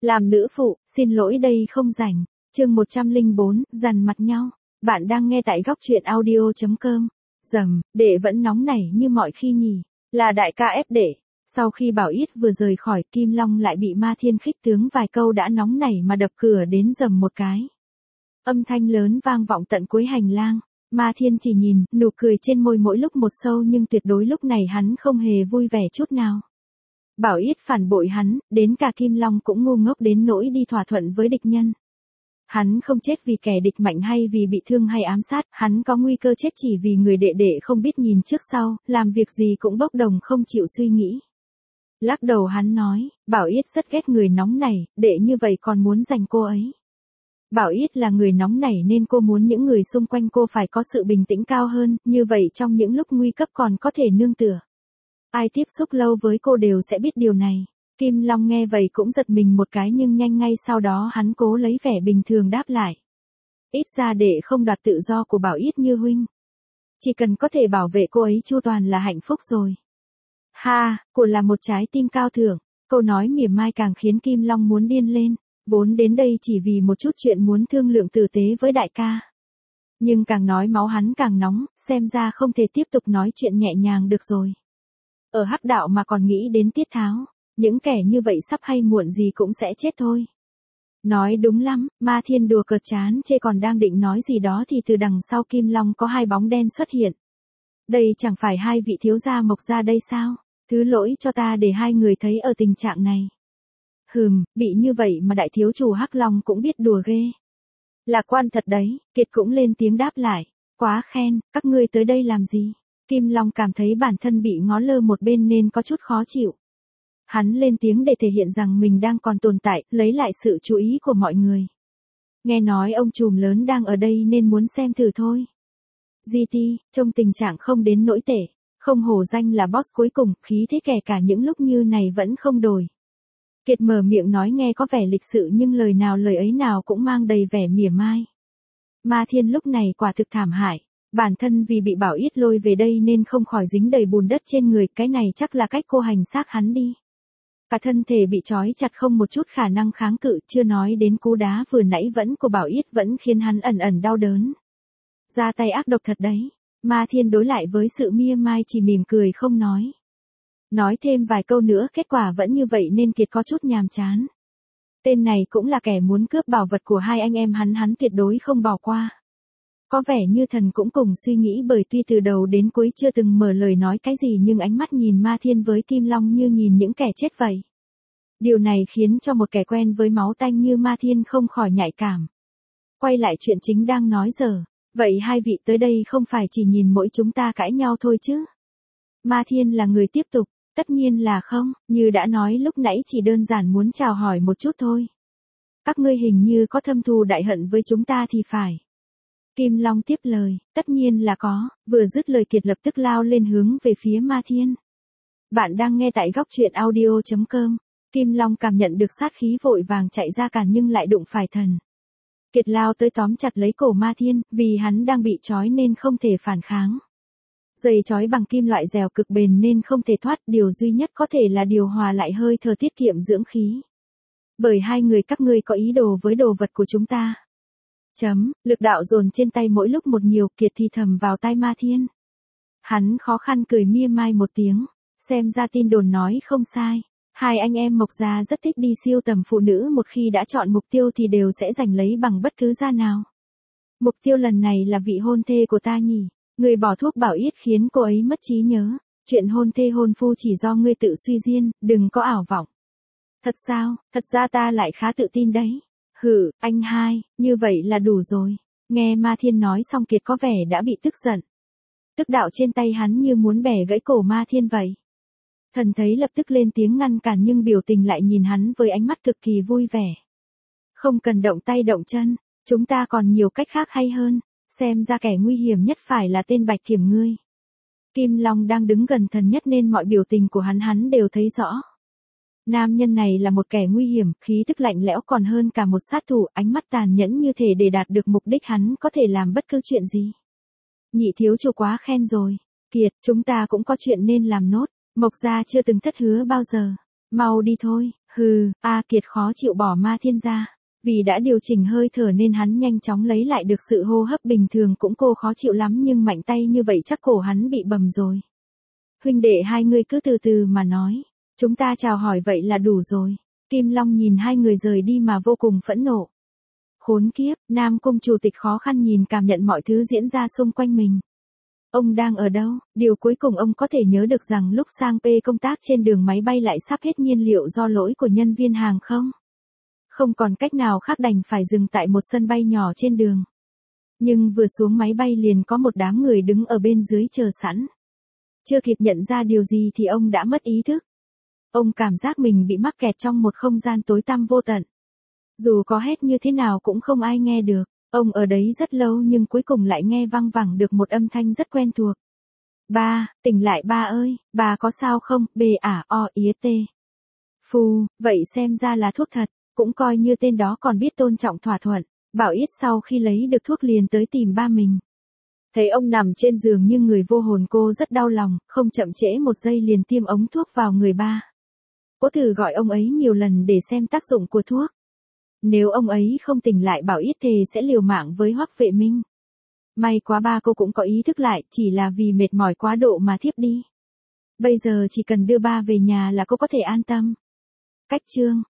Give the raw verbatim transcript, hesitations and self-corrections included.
Làm nữ phụ, xin lỗi đây không rảnh. Chương một trăm lẻ bốn, dằn mặt nhau. Bạn đang nghe tại góc truyện audio chấm com. Dầm, đệ vẫn nóng nảy như mọi khi nhỉ. Là đại ca ép đệ. Sau khi Bảo Yết vừa rời khỏi, Kim Long lại bị Ma Thiên khích tướng vài câu đã nóng nảy mà đập cửa đến dầm một cái. Âm thanh lớn vang vọng tận cuối hành lang. Ma Thiên chỉ nhìn, nụ cười trên môi mỗi lúc một sâu nhưng tuyệt đối lúc này hắn không hề vui vẻ chút nào. Bảo Yết phản bội hắn, đến cả Kim Long cũng ngu ngốc đến nỗi đi thỏa thuận với địch nhân. Hắn không chết vì kẻ địch mạnh hay vì bị thương hay ám sát, hắn có nguy cơ chết chỉ vì người đệ đệ không biết nhìn trước sau, làm việc gì cũng bốc đồng không chịu suy nghĩ. Lắc đầu hắn nói, Bảo Yết rất ghét người nóng nảy, đệ như vậy còn muốn giành cô ấy. Bảo Yết là người nóng nảy nên cô muốn những người xung quanh cô phải có sự bình tĩnh cao hơn, như vậy trong những lúc nguy cấp còn có thể nương tựa. Ai tiếp xúc lâu với cô đều sẽ biết điều này. Kim Long nghe vậy cũng giật mình một cái nhưng nhanh ngay sau đó hắn cố lấy vẻ bình thường đáp lại. Ít ra đệ không đoạt tự do của Bảo Yết như huynh. Chỉ cần có thể bảo vệ cô ấy chu toàn là hạnh phúc rồi. Ha, cô là một trái tim cao thượng. Câu nói mỉa mai càng khiến Kim Long muốn điên lên. Vốn đến đây chỉ vì một chút chuyện muốn thương lượng tử tế với đại ca. Nhưng càng nói máu hắn càng nóng, xem ra không thể tiếp tục nói chuyện nhẹ nhàng được rồi. Ở hắc đạo mà còn nghĩ đến tiết tháo, những kẻ như vậy sắp hay muộn gì cũng sẽ chết thôi. Nói đúng lắm, Ma Thiên đùa cợt chán chê còn đang định nói gì đó thì từ đằng sau Kim Long có hai bóng đen xuất hiện. Đây chẳng phải hai vị thiếu gia Mộc gia đây sao? Thứ lỗi cho ta để hai người thấy ở tình trạng này. Hừm, bị như vậy mà đại thiếu chủ Hắc Long cũng biết đùa ghê. Lạc quan thật đấy, Kiệt cũng lên tiếng đáp lại. Quá khen, các ngươi tới đây làm gì? Kim Long cảm thấy bản thân bị ngó lơ một bên nên có chút khó chịu. Hắn lên tiếng để thể hiện rằng mình đang còn tồn tại, lấy lại sự chú ý của mọi người. Nghe nói ông trùm lớn đang ở đây nên muốn xem thử thôi. giê tê, trong tình trạng không đến nỗi tệ, không hổ danh là boss cuối cùng, khí thế kể cả những lúc như này vẫn không đổi. Kiệt mở miệng nói nghe có vẻ lịch sự nhưng lời nào lời ấy nào cũng mang đầy vẻ mỉa mai. Ma Thiên lúc này quả thực thảm hại. Bản thân vì bị Bảo Yết lôi về đây nên không khỏi dính đầy bùn đất trên người, cái này chắc là cách cô hành xác hắn đi. Cả thân thể bị trói chặt không một chút khả năng kháng cự, chưa nói đến cú đá vừa nãy vẫn của Bảo Yết vẫn khiến hắn ẩn ẩn đau đớn. Ra tay ác độc thật đấy. Ma Thiên đối lại với sự mỉa mai chỉ mỉm cười không nói. Nói thêm vài câu nữa kết quả vẫn như vậy nên Kiệt có chút nhàm chán. Tên này cũng là kẻ muốn cướp bảo vật của hai anh em hắn, hắn tuyệt đối không bỏ qua. Có vẻ như thần cũng cùng suy nghĩ bởi tuy từ đầu đến cuối chưa từng mở lời nói cái gì nhưng ánh mắt nhìn Ma Thiên với Kim Long như nhìn những kẻ chết vậy. Điều này khiến cho một kẻ quen với máu tanh như Ma Thiên không khỏi nhạy cảm. Quay lại chuyện chính đang nói giờ, vậy hai vị tới đây không phải chỉ nhìn mỗi chúng ta cãi nhau thôi chứ? Ma Thiên là người tiếp tục, tất nhiên là không, như đã nói lúc nãy chỉ đơn giản muốn chào hỏi một chút thôi. Các ngươi hình như có thâm thù đại hận với chúng ta thì phải. Kim Long tiếp lời, tất nhiên là có, vừa dứt lời Kiệt lập tức lao lên hướng về phía Ma Thiên. Bạn đang nghe tại góc truyện audio chấm com. Kim Long cảm nhận được sát khí vội vàng chạy ra cản nhưng lại đụng phải thần. Kiệt lao tới tóm chặt lấy cổ Ma Thiên, vì hắn đang bị trói nên không thể phản kháng. Dây trói bằng kim loại dẻo cực bền nên không thể thoát, điều duy nhất có thể là điều hòa lại hơi thở tiết kiệm dưỡng khí. Bởi hai người các ngươi có ý đồ với đồ vật của chúng ta. Chấm, lực đạo dồn trên tay mỗi lúc một nhiều, Kiệt thì thầm vào tai Ma Thiên. Hắn khó khăn cười mỉa mai một tiếng, xem ra tin đồn nói không sai. Hai anh em Mộc gia rất thích đi siêu tầm phụ nữ, một khi đã chọn mục tiêu thì đều sẽ giành lấy bằng bất cứ giá nào. Mục tiêu lần này là vị hôn thê của ta nhỉ? Người bỏ thuốc Bảo Yết khiến cô ấy mất trí nhớ. Chuyện hôn thê hôn phu chỉ do ngươi tự suy diễn, đừng có ảo vọng. Thật sao, thật ra ta lại khá tự tin đấy. Hử, anh hai, như vậy là đủ rồi. Nghe Ma Thiên nói xong Kiệt có vẻ đã bị tức giận. Tức đạo trên tay hắn như muốn bẻ gãy cổ Ma Thiên vậy. Thần thấy lập tức lên tiếng ngăn cản nhưng biểu tình lại nhìn hắn với ánh mắt cực kỳ vui vẻ. Không cần động tay động chân, chúng ta còn nhiều cách khác hay hơn. Xem ra kẻ nguy hiểm nhất phải là tên Bạch Kiểm ngươi. Kim Long đang đứng gần thần nhất nên mọi biểu tình của hắn hắn đều thấy rõ. Nam nhân này là một kẻ nguy hiểm, khí tức lạnh lẽo còn hơn cả một sát thủ, ánh mắt tàn nhẫn như thể để đạt được mục đích hắn có thể làm bất cứ chuyện gì. Nhị thiếu chủ quá khen rồi. Kiệt, chúng ta cũng có chuyện nên làm nốt. Mộc gia chưa từng thất hứa bao giờ. Mau đi thôi. Hừ, A Kiệt khó chịu bỏ Ma Thiên ra. Vì đã điều chỉnh hơi thở nên hắn nhanh chóng lấy lại được sự hô hấp bình thường, cũng cô khó chịu lắm nhưng mạnh tay như vậy chắc cổ hắn bị bầm rồi. Huynh đệ hai người cứ từ từ mà nói. Chúng ta chào hỏi vậy là đủ rồi. Kim Long nhìn hai người rời đi mà vô cùng phẫn nộ. Khốn kiếp, Nam Cung chủ tịch khó khăn nhìn cảm nhận mọi thứ diễn ra xung quanh mình. Ông đang ở đâu? Điều cuối cùng ông có thể nhớ được rằng lúc sang P công tác trên đường máy bay lại sắp hết nhiên liệu do lỗi của nhân viên hàng không? Không còn cách nào khác đành phải dừng tại một sân bay nhỏ trên đường. Nhưng vừa xuống máy bay liền có một đám người đứng ở bên dưới chờ sẵn. Chưa kịp nhận ra điều gì thì ông đã mất ý thức. Ông cảm giác mình bị mắc kẹt trong một không gian tối tăm vô tận. Dù có hét như thế nào cũng không ai nghe được. Ông ở đấy rất lâu nhưng cuối cùng lại nghe văng vẳng được một âm thanh rất quen thuộc. Ba, tỉnh lại ba ơi, bà có sao không? B à o ía t. Phù, vậy xem ra là thuốc thật, cũng coi như tên đó còn biết tôn trọng thỏa thuận. Bảo Yết sau khi lấy được thuốc liền tới tìm ba mình. Thấy ông nằm trên giường như người vô hồn, cô rất đau lòng, không chậm trễ một giây liền tiêm ống thuốc vào người ba. Cô thử gọi ông ấy nhiều lần để xem tác dụng của thuốc. Nếu ông ấy không tỉnh lại Bảo Yết thề sẽ liều mạng với Hoắc Vệ Minh. May quá ba cô cũng có ý thức lại, chỉ là vì mệt mỏi quá độ mà thiếp đi. Bây giờ chỉ cần đưa ba về nhà là cô có thể an tâm. Cách chương